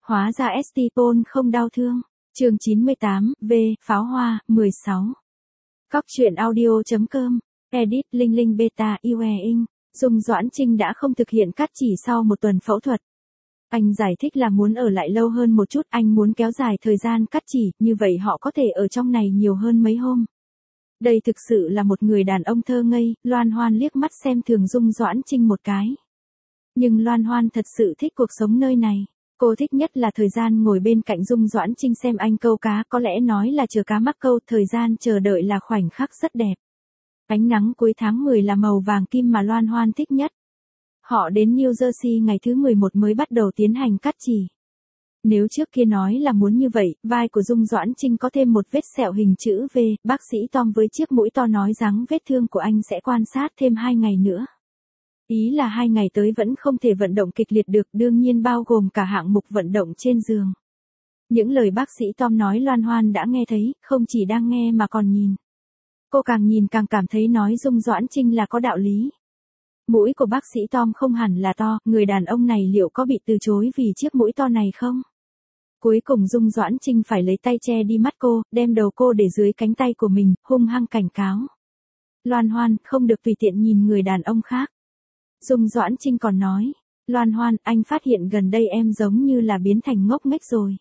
Hóa ra Estipon không đau thương. Chương 98, V, pháo hoa, 16. Cóc truyện audio.com, edit, Linh Linh beta, UE Inc. Dung Doãn Trinh đã không thực hiện cắt chỉ sau một tuần phẫu thuật. Anh giải thích là muốn ở lại lâu hơn một chút, anh muốn kéo dài thời gian cắt chỉ, như vậy họ có thể ở trong này nhiều hơn mấy hôm. Đây thực sự là một người đàn ông thơ ngây, Loan Hoan liếc mắt xem thường Dung Doãn Trinh một cái. Nhưng Loan Hoan thật sự thích cuộc sống nơi này. Cô thích nhất là thời gian ngồi bên cạnh Dung Doãn Trinh xem anh câu cá, có lẽ nói là chờ cá mắc câu, thời gian chờ đợi là khoảnh khắc rất đẹp. Ánh nắng cuối tháng 10 là màu vàng kim mà Loan Hoan thích nhất. Họ đến New Jersey ngày thứ 11 mới bắt đầu tiến hành cắt chỉ. Nếu trước kia nói là muốn như vậy, vai của Dung Doãn Trinh có thêm một vết sẹo hình chữ V, bác sĩ Tom với chiếc mũi to nói rằng vết thương của anh sẽ quan sát thêm 2 ngày nữa. Ý là 2 ngày tới vẫn không thể vận động kịch liệt được, đương nhiên bao gồm cả hạng mục vận động trên giường. Những lời bác sĩ Tom nói Loan Hoan đã nghe thấy, không chỉ đang nghe mà còn nhìn. Cô càng nhìn càng cảm thấy nói Dung Doãn Trinh là có đạo lý. Mũi của bác sĩ Tom không hẳn là to, người đàn ông này liệu có bị từ chối vì chiếc mũi to này không? Cuối cùng Dung Doãn Trinh phải lấy tay che đi mắt cô, đem đầu cô để dưới cánh tay của mình, hung hăng cảnh cáo. Loan Hoan, không được tùy tiện nhìn người đàn ông khác. Dung Doãn Trinh còn nói, Loan Hoan, anh phát hiện gần đây em giống như là biến thành ngốc nghếch rồi.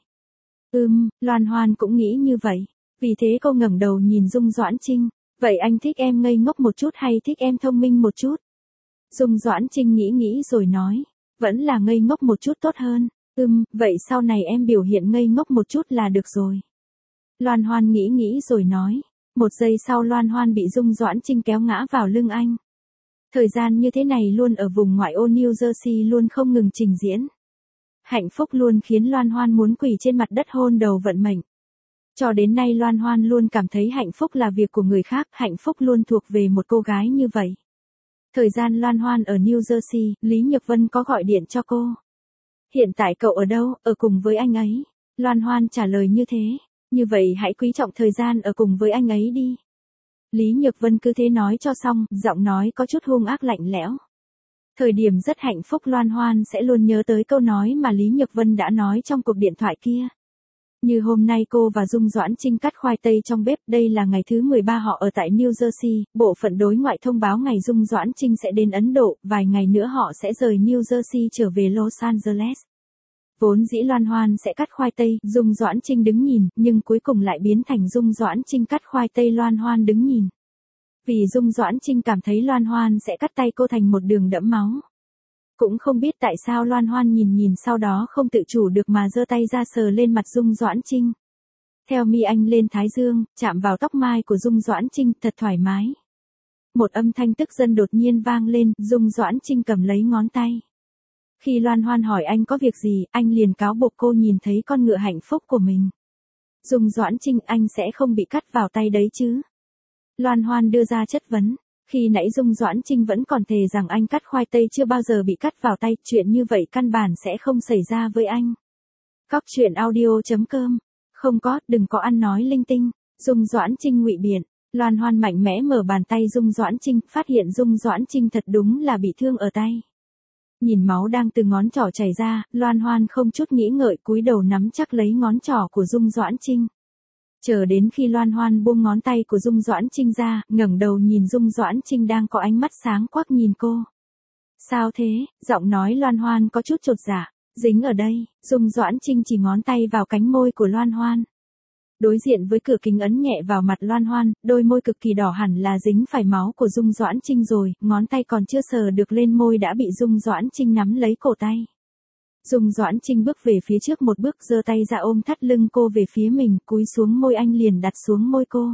Loan Hoan cũng nghĩ như vậy. Vì thế cô ngẩng đầu nhìn Dung Doãn Trinh, vậy anh thích em ngây ngốc một chút hay thích em thông minh một chút? Dung Doãn Trinh nghĩ rồi nói, vẫn là ngây ngốc một chút tốt hơn. Vậy sau này em biểu hiện ngây ngốc một chút là được rồi. Loan Hoan nghĩ rồi nói. Một giây sau Loan Hoan bị Dung Doãn Trinh kéo ngã vào lưng anh. Thời gian như thế này luôn ở vùng ngoại ô New Jersey luôn không ngừng trình diễn. Hạnh phúc luôn khiến Loan Hoan muốn quỳ trên mặt đất hôn đầu vận mệnh. Cho đến nay Loan Hoan luôn cảm thấy hạnh phúc là việc của người khác, hạnh phúc luôn thuộc về một cô gái như vậy. Thời gian Loan Hoan ở New Jersey, Lý Nhược Vân có gọi điện cho cô. Hiện tại cậu ở đâu, ở cùng với anh ấy? Loan Hoan trả lời như thế. Như vậy hãy quý trọng thời gian ở cùng với anh ấy đi. Lý Nhược Vân cứ thế nói cho xong, giọng nói có chút hung ác lạnh lẽo. Thời điểm rất hạnh phúc Loan Hoan sẽ luôn nhớ tới câu nói mà Lý Nhược Vân đã nói trong cuộc điện thoại kia. Như hôm nay cô và Dung Doãn Trinh cắt khoai tây trong bếp, đây là ngày thứ 13 họ ở tại New Jersey, bộ phận đối ngoại thông báo ngày Dung Doãn Trinh sẽ đến Ấn Độ, vài ngày nữa họ sẽ rời New Jersey trở về Los Angeles. Vốn dĩ Loan Hoan sẽ cắt khoai tây, Dung Doãn Trinh đứng nhìn, nhưng cuối cùng lại biến thành Dung Doãn Trinh cắt khoai tây Loan Hoan đứng nhìn. Vì Dung Doãn Trinh cảm thấy Loan Hoan sẽ cắt tay cô thành một đường đẫm máu. Cũng không biết tại sao Loan Hoan nhìn sau đó không tự chủ được mà giơ tay ra sờ lên mặt Dung Doãn Trinh. Theo mi anh lên thái dương, chạm vào tóc mai của Dung Doãn Trinh, thật thoải mái. Một âm thanh tức giận đột nhiên vang lên, Dung Doãn Trinh cầm lấy ngón tay. Khi Loan Hoan hỏi anh có việc gì, anh liền cáo buộc cô nhìn thấy con ngựa hạnh phúc của mình. Dung Doãn Trinh, anh sẽ không bị cắt vào tay đấy chứ? Loan Hoan đưa ra chất vấn. Khi nãy Dung Doãn Trinh vẫn còn thề rằng anh cắt khoai tây chưa bao giờ bị cắt vào tay, chuyện như vậy căn bản sẽ không xảy ra với anh. Cóc truyện audio.com, không có, đừng có ăn nói linh tinh. Dung Doãn Trinh ngụy biện. Loan Hoan mạnh mẽ mở bàn tay Dung Doãn Trinh, phát hiện Dung Doãn Trinh thật đúng là bị thương ở tay. Nhìn máu đang từ ngón trỏ chảy ra, Loan Hoan không chút nghĩ ngợi cúi đầu nắm chắc lấy ngón trỏ của Dung Doãn Trinh. Chờ đến khi Loan Hoan buông ngón tay của Dung Doãn Trinh ra, ngẩng đầu nhìn Dung Doãn Trinh đang có ánh mắt sáng quắc nhìn cô. Sao thế? Giọng nói Loan Hoan có chút chột dạ. Dính ở đây, Dung Doãn Trinh chỉ ngón tay vào cánh môi của Loan Hoan. Đối diện với cửa kính ấn nhẹ vào mặt Loan Hoan, đôi môi cực kỳ đỏ hẳn là dính phải máu của Dung Doãn Trinh rồi, ngón tay còn chưa sờ được lên môi đã bị Dung Doãn Trinh nắm lấy cổ tay. Dung Doãn Trinh bước về phía trước một bước, giơ tay ra ôm thắt lưng cô về phía mình, cúi xuống môi anh liền đặt xuống môi cô.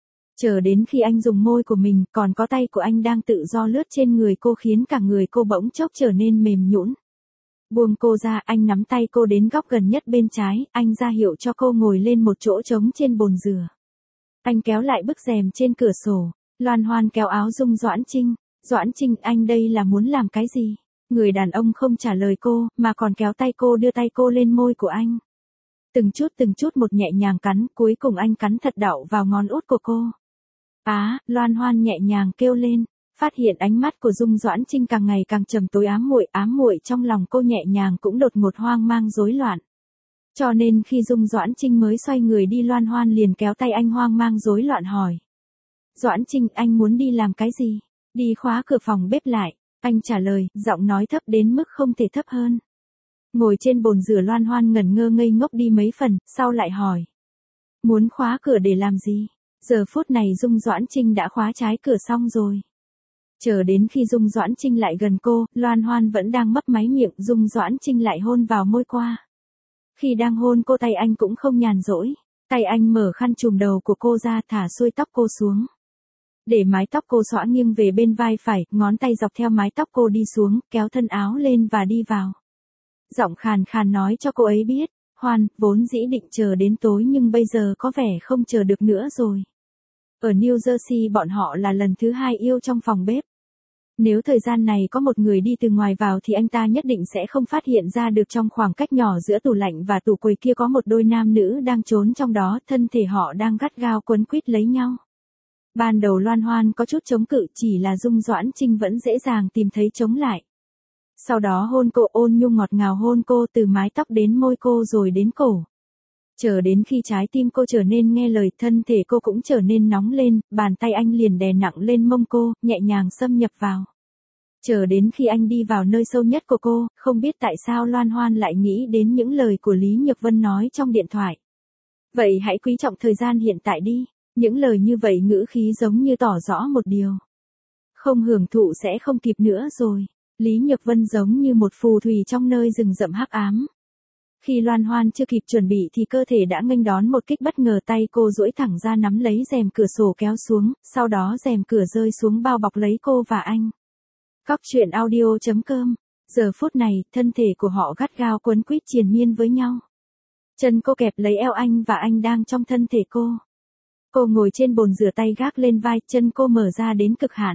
Chờ đến khi anh dùng môi của mình, còn có tay của anh đang tự do lướt trên người cô khiến cả người cô bỗng chốc trở nên mềm nhũn. Buông cô ra, anh nắm tay cô đến góc gần nhất bên trái, anh ra hiệu cho cô ngồi lên một chỗ trống trên bồn rửa. Anh kéo lại bức rèm trên cửa sổ. Loan Hoan kéo áo Dung Doãn Trinh. Doãn Trinh, anh đây là muốn làm cái gì? Người đàn ông không trả lời cô, mà còn kéo tay cô đưa tay cô lên môi của anh. Từng chút một nhẹ nhàng cắn, cuối cùng anh cắn thật đau vào ngón út của cô. Loan Hoan nhẹ nhàng kêu lên, phát hiện ánh mắt của Dung Doãn Trinh càng ngày càng trầm tối ám muội trong lòng cô nhẹ nhàng cũng đột ngột hoang mang rối loạn. Cho nên khi Dung Doãn Trinh mới xoay người đi, Loan Hoan liền kéo tay anh hoang mang rối loạn hỏi. Doãn Trinh, anh muốn đi làm cái gì? Đi khóa cửa phòng bếp lại. Anh trả lời, giọng nói thấp đến mức không thể thấp hơn. Ngồi trên bồn rửa, Loan Hoan ngẩn ngơ ngây ngốc đi mấy phần, sau lại hỏi. Muốn khóa cửa để làm gì? Giờ phút này Dung Doãn Trinh đã khóa trái cửa xong rồi. Chờ đến khi Dung Doãn Trinh lại gần cô, Loan Hoan vẫn đang mấp máy miệng, Dung Doãn Trinh lại hôn vào môi qua. Khi đang hôn cô, tay anh cũng không nhàn rỗi. Tay anh mở khăn trùm đầu của cô ra, thả xuôi tóc cô xuống. Để mái tóc cô xõa nghiêng về bên vai phải, ngón tay dọc theo mái tóc cô đi xuống, kéo thân áo lên và đi vào. Giọng khàn khàn nói cho cô ấy biết, Hoan, vốn dĩ định chờ đến tối nhưng bây giờ có vẻ không chờ được nữa rồi. Ở New Jersey bọn họ là lần thứ 2 yêu trong phòng bếp. Nếu thời gian này có một người đi từ ngoài vào thì anh ta nhất định sẽ không phát hiện ra được trong khoảng cách nhỏ giữa tủ lạnh và tủ quầy kia có một đôi nam nữ đang trốn trong đó, thân thể họ đang gắt gao quấn quýt lấy nhau. Ban đầu Loan Hoan có chút chống cự, chỉ là Dung Doãn Trinh vẫn dễ dàng tìm thấy chống lại. Sau đó hôn cô, ôn nhu ngọt ngào hôn cô từ mái tóc đến môi cô rồi đến cổ. Chờ đến khi trái tim cô trở nên nghe lời, thân thể cô cũng trở nên nóng lên, bàn tay anh liền đè nặng lên mông cô, nhẹ nhàng xâm nhập vào. Chờ đến khi anh đi vào nơi sâu nhất của cô, không biết tại sao Loan Hoan lại nghĩ đến những lời của Lý Nhược Vân nói trong điện thoại. Vậy hãy quý trọng thời gian hiện tại đi. Những lời như vậy ngữ khí giống như tỏ rõ một điều. Không hưởng thụ sẽ không kịp nữa rồi. Lý Nhược Vân giống như một phù thủy trong nơi rừng rậm hắc ám. Khi Loan Hoan chưa kịp chuẩn bị thì cơ thể đã nghênh đón một kích bất ngờ, tay cô duỗi thẳng ra nắm lấy rèm cửa sổ kéo xuống, sau đó rèm cửa rơi xuống bao bọc lấy cô và anh. Cóc truyện audio.com. Giờ phút này, thân thể của họ gắt gao quấn quýt triền miên với nhau. Chân cô kẹp lấy eo anh và anh đang trong thân thể cô. Cô ngồi trên bồn rửa, tay gác lên vai, chân cô mở ra đến cực hạn.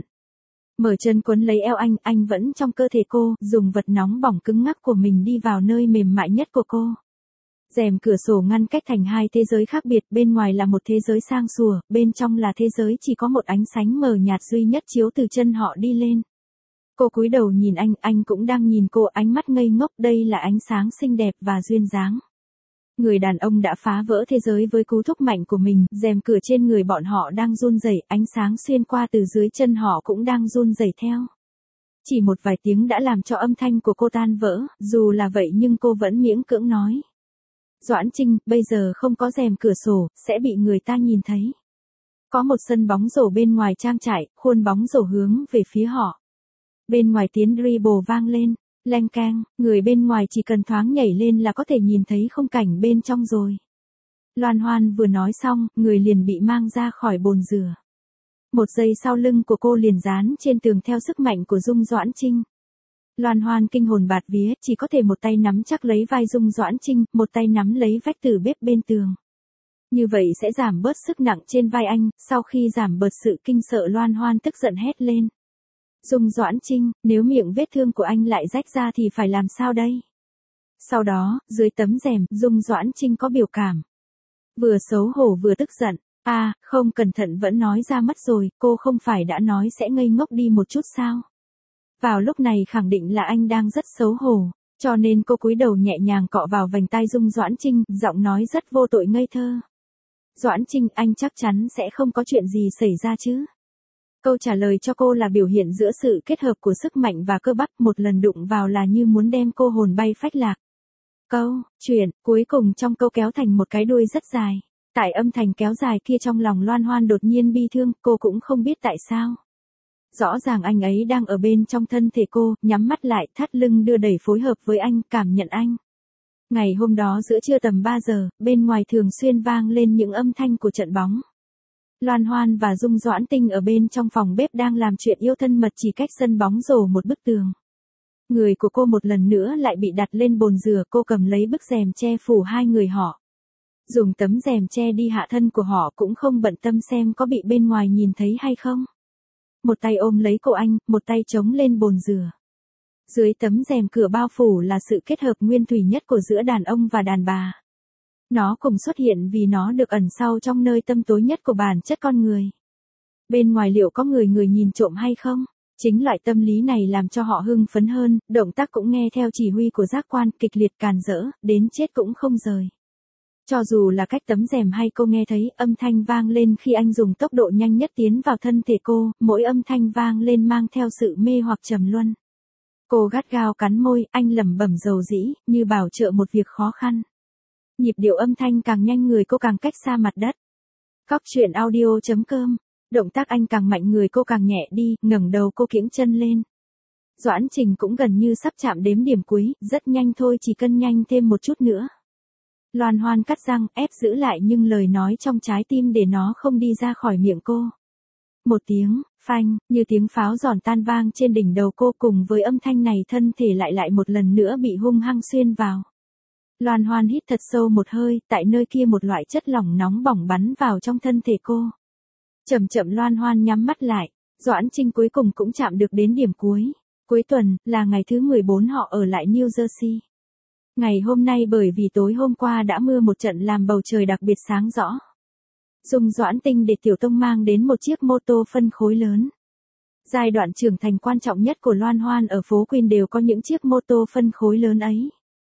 Mở chân quấn lấy eo anh vẫn trong cơ thể cô, dùng vật nóng bỏng cứng ngắc của mình đi vào nơi mềm mại nhất của cô. Rèm cửa sổ ngăn cách thành hai thế giới khác biệt, bên ngoài là một thế giới sang sủa, bên trong là thế giới chỉ có một ánh sáng mờ nhạt duy nhất chiếu từ chân họ đi lên. Cô cúi đầu nhìn anh cũng đang nhìn cô, ánh mắt ngây ngốc, đây là ánh sáng xinh đẹp và duyên dáng. Người đàn ông đã phá vỡ thế giới với cú thúc mạnh của mình, rèm cửa trên người bọn họ đang run rẩy, ánh sáng xuyên qua từ dưới chân họ cũng đang run rẩy theo. Chỉ một vài tiếng đã làm cho âm thanh của cô tan vỡ, dù là vậy nhưng cô vẫn miễn cưỡng nói. Doãn Trinh, bây giờ không có rèm cửa sổ, sẽ bị người ta nhìn thấy. Có một sân bóng rổ bên ngoài trang trại, khuôn bóng rổ hướng về phía họ. Bên ngoài tiếng dribble vang lên. Leng keng, người bên ngoài chỉ cần thoáng nhảy lên là có thể nhìn thấy khung cảnh bên trong rồi. Loan Hoan vừa nói xong, người liền bị mang ra khỏi bồn rửa. Một giây sau, lưng của cô liền dán trên tường theo sức mạnh của Dung Doãn Trinh. Loan Hoan kinh hồn bạt vía, chỉ có thể một tay nắm chắc lấy vai Dung Doãn Trinh, một tay nắm lấy vách tường bếp bên tường. Như vậy sẽ giảm bớt sức nặng trên vai anh, sau khi giảm bớt sự kinh sợ, Loan Hoan tức giận hét lên. Dung Doãn Trinh, nếu miệng vết thương của anh lại rách ra thì phải làm sao đây? Sau đó, dưới tấm rèm, Dung Doãn Trinh có biểu cảm. Vừa xấu hổ vừa tức giận. Không cẩn thận vẫn nói ra mất rồi, cô không phải đã nói sẽ ngây ngốc đi một chút sao? Vào lúc này khẳng định là anh đang rất xấu hổ, cho nên cô cúi đầu nhẹ nhàng cọ vào vành tai Dung Doãn Trinh, giọng nói rất vô tội ngây thơ. Doãn Trinh, anh chắc chắn sẽ không có chuyện gì xảy ra chứ? Câu trả lời cho cô là biểu hiện giữa sự kết hợp của sức mạnh và cơ bắp, một lần đụng vào là như muốn đem cô hồn bay phách lạc. Câu chuyện cuối cùng trong câu kéo thành một cái đuôi rất dài. Tại âm thanh kéo dài kia, trong lòng Loan Hoan đột nhiên bi thương, cô cũng không biết tại sao. Rõ ràng anh ấy đang ở bên trong thân thể cô, nhắm mắt lại, thắt lưng đưa đẩy phối hợp với anh, cảm nhận anh. Ngày hôm đó giữa trưa tầm 3 giờ, bên ngoài thường xuyên vang lên những âm thanh của trận bóng. Loan Hoan và Dung Doãn Tinh ở bên trong phòng bếp đang làm chuyện yêu thân mật chỉ cách sân bóng rổ một bức tường. Người của cô một lần nữa lại bị đặt lên bồn rửa, cô cầm lấy bức rèm che phủ hai người họ. Dùng tấm rèm che đi hạ thân của họ, cũng không bận tâm xem có bị bên ngoài nhìn thấy hay không. Một tay ôm lấy cổ anh, một tay chống lên bồn rửa. Dưới tấm rèm cửa bao phủ là sự kết hợp nguyên thủy nhất của giữa đàn ông và đàn bà. Nó cùng xuất hiện vì nó được ẩn sau trong nơi tâm tối nhất của bản chất con người. Bên ngoài liệu có người nhìn trộm hay không? Chính loại tâm lý này làm cho họ hưng phấn hơn, động tác cũng nghe theo chỉ huy của giác quan, kịch liệt càn rỡ, đến chết cũng không rời. Cho dù là cách tấm rèm hay cô nghe thấy âm thanh vang lên khi anh dùng tốc độ nhanh nhất tiến vào thân thể cô, mỗi âm thanh vang lên mang theo sự mê hoặc trầm luân. Cô gắt gao cắn môi, anh lẩm bẩm dầu dĩ, như bảo trợ một việc khó khăn. Nhịp điệu âm thanh càng nhanh người cô càng cách xa mặt đất. Cóc truyện audio.com. Động tác anh càng mạnh người cô càng nhẹ đi, ngẩng đầu cô kiễng chân lên. Doãn Trình cũng gần như sắp chạm đếm điểm cuối, rất nhanh thôi chỉ cần nhanh thêm một chút nữa. Loan Hoan cắt răng, ép giữ lại nhưng lời nói trong trái tim để nó không đi ra khỏi miệng cô. Một tiếng, phanh, như tiếng pháo giòn tan vang trên đỉnh đầu cô cùng với âm thanh này thân thể lại một lần nữa bị hung hăng xuyên vào. Loan Hoan hít thật sâu một hơi, tại nơi kia một loại chất lỏng nóng bỏng bắn vào trong thân thể cô. Chậm chậm Loan Hoan nhắm mắt lại, Doãn Trinh cuối cùng cũng chạm được đến điểm cuối. Cuối tuần, là ngày thứ 14 họ ở lại New Jersey. Ngày hôm nay bởi vì tối hôm qua đã mưa một trận làm bầu trời đặc biệt sáng rõ. Dung Doãn Tinh để Tiểu Tông mang đến một chiếc mô tô phân khối lớn. Giai đoạn trưởng thành quan trọng nhất của Loan Hoan ở phố Queen đều có những chiếc mô tô phân khối lớn ấy.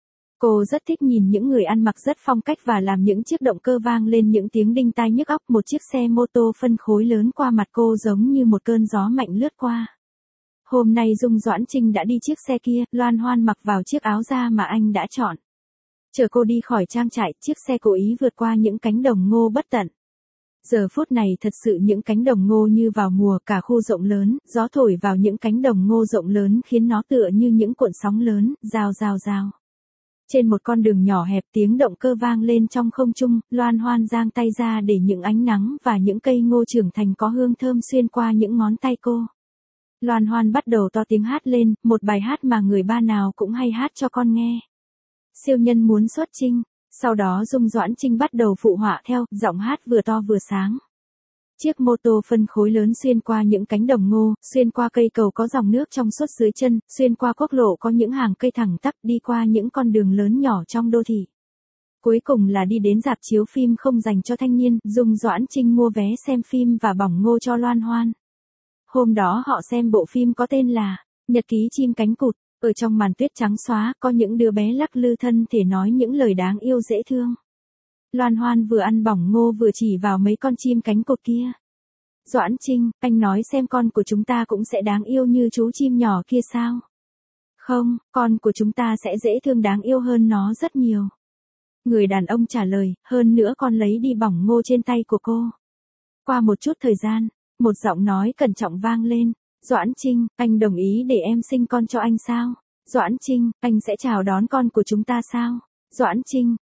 Cô rất thích nhìn những người ăn mặc rất phong cách và làm những chiếc động cơ vang lên những tiếng đinh tai nhức óc. Một chiếc xe mô tô phân khối lớn qua mặt cô giống như một cơn gió mạnh lướt qua. Hôm nay Dung Doãn Trinh đã đi chiếc xe kia, Loan Hoan mặc vào chiếc áo da mà anh đã chọn. Chờ cô đi khỏi trang trại, chiếc xe cố ý vượt qua những cánh đồng ngô bất tận. Giờ phút này thật sự những cánh đồng ngô như vào mùa, cả khu rộng lớn, gió thổi vào những cánh đồng ngô rộng lớn khiến nó tựa như những cuộn sóng lớn, rào rào rào. Trên một con đường nhỏ hẹp tiếng động cơ vang lên trong không trung, Loan Hoan giang tay ra để những ánh nắng và những cây ngô trưởng thành có hương thơm xuyên qua những ngón tay cô. Loan Hoan bắt đầu to tiếng hát lên, một bài hát mà người ba nào cũng hay hát cho con nghe. Siêu nhân muốn xuất chinh, sau đó Dung Doãn Trinh bắt đầu phụ họa theo, giọng hát vừa to vừa sáng. Chiếc mô tô phân khối lớn xuyên qua những cánh đồng ngô, xuyên qua cây cầu có dòng nước trong suốt dưới chân, xuyên qua quốc lộ có những hàng cây thẳng tắp, đi qua những con đường lớn nhỏ trong đô thị. Cuối cùng là đi đến rạp chiếu phim không dành cho thanh niên, Dung Doãn Trinh mua vé xem phim và bỏng ngô cho Loan Hoan. Hôm đó họ xem bộ phim có tên là Nhật ký chim cánh cụt. Ở trong màn tuyết trắng xóa có những đứa bé lắc lư thân thể nói những lời đáng yêu dễ thương. Loan Hoan vừa ăn bỏng ngô vừa chỉ vào mấy con chim cánh cụt kia. Doãn Trinh, anh nói xem con của chúng ta cũng sẽ đáng yêu như chú chim nhỏ kia sao? Không, con của chúng ta sẽ dễ thương đáng yêu hơn nó rất nhiều. Người đàn ông trả lời, hơn nữa con lấy đi bỏng ngô trên tay của cô. Qua một chút thời gian, một giọng nói cẩn trọng vang lên. Doãn Trinh, anh đồng ý để em sinh con cho anh sao? Doãn Trinh, anh sẽ chào đón con của chúng ta sao? Doãn Trinh,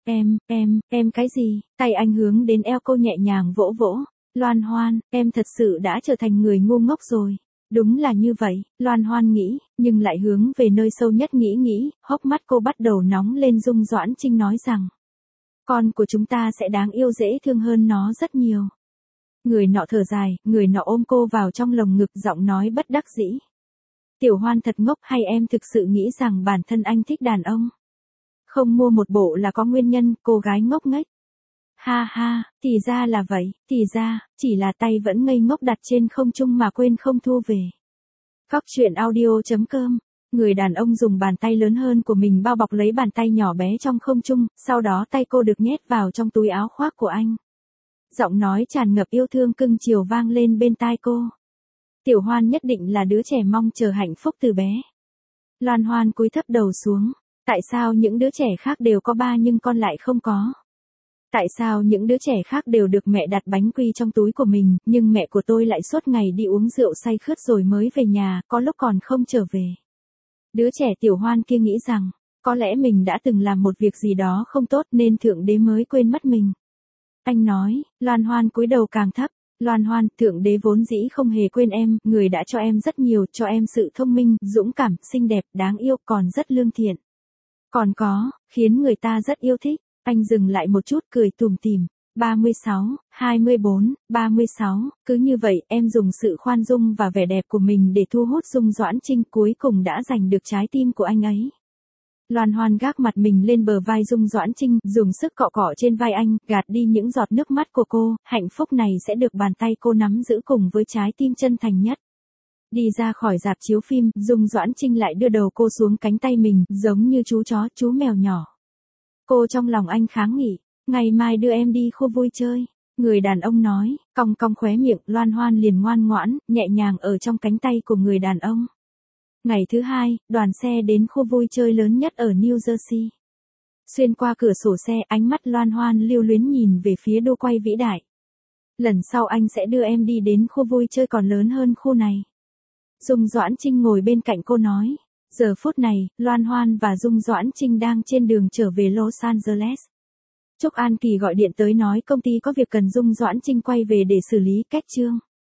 em cái gì? Tay anh hướng đến eo cô nhẹ nhàng vỗ vỗ. Loan Hoan, em thật sự đã trở thành người ngu ngốc rồi. Đúng là như vậy, Loan Hoan nghĩ, nhưng lại hướng về nơi sâu nhất nghĩ, hốc mắt cô bắt đầu nóng lên. Dung Doãn Trinh nói rằng, con của chúng ta sẽ đáng yêu dễ thương hơn nó rất nhiều. Người nọ thở dài, người nọ ôm cô vào trong lồng ngực giọng nói bất đắc dĩ. Tiểu Hoan thật ngốc, hay em thực sự nghĩ rằng bản thân anh thích đàn ông? Không mua một bộ là có nguyên nhân, cô gái ngốc nghếch. Ha ha, thì ra là vậy, thì ra, chỉ là tay vẫn ngây ngốc đặt trên không trung mà quên không thu về. Cóc truyện audio.com. Người đàn ông dùng bàn tay lớn hơn của mình bao bọc lấy bàn tay nhỏ bé trong không trung, sau đó tay cô được nhét vào trong túi áo khoác của anh. Giọng nói tràn ngập yêu thương cưng chiều vang lên bên tai cô. Tiểu Hoan nhất định là đứa trẻ mong chờ hạnh phúc từ bé. Loan Hoan cúi thấp đầu xuống. Tại sao những đứa trẻ khác đều có ba nhưng con lại không có? Tại sao những đứa trẻ khác đều được mẹ đặt bánh quy trong túi của mình, nhưng mẹ của tôi lại suốt ngày đi uống rượu say khướt rồi mới về nhà, có lúc còn không trở về. Đứa trẻ Tiểu Hoan kia nghĩ rằng, có lẽ mình đã từng làm một việc gì đó không tốt nên Thượng Đế mới quên mất mình. Anh nói, Loan Hoan cúi đầu càng thấp. Loan Hoan, Thượng Đế vốn dĩ không hề quên em, người đã cho em rất nhiều, cho em sự thông minh, dũng cảm, xinh đẹp, đáng yêu, còn rất lương thiện. Còn có, khiến người ta rất yêu thích. Anh dừng lại một chút cười tủm tỉm. 36, 24, 36, cứ như vậy em dùng sự khoan dung và vẻ đẹp của mình để thu hút Dung Doãn Trinh, cuối cùng đã giành được trái tim của anh ấy. Loan Hoan gác mặt mình lên bờ vai Dung Doãn Trinh, dùng sức cọ cọ trên vai anh, gạt đi những giọt nước mắt của cô, hạnh phúc này sẽ được bàn tay cô nắm giữ cùng với trái tim chân thành nhất. Đi ra khỏi rạp chiếu phim, Dung Doãn Trinh lại đưa đầu cô xuống cánh tay mình, giống như chú chó, chú mèo nhỏ. Cô trong lòng anh kháng nghị, ngày mai đưa em đi khu vui chơi. Người đàn ông nói, cong cong khóe miệng, Loan Hoan liền ngoan ngoãn, nhẹ nhàng ở trong cánh tay của người đàn ông. Ngày thứ hai, đoàn xe đến khu vui chơi lớn nhất ở New Jersey. Xuyên qua cửa sổ xe, ánh mắt Loan Hoan lưu luyến nhìn về phía đô quay vĩ đại. Lần sau anh sẽ đưa em đi đến khu vui chơi còn lớn hơn khu này. Dung Doãn Trinh ngồi bên cạnh cô nói. Giờ phút này, Loan Hoan và Dung Doãn Trinh đang trên đường trở về Los Angeles. Trúc An Kỳ gọi điện tới nói công ty có việc cần Dung Doãn Trinh quay về để xử lý Kết Chương.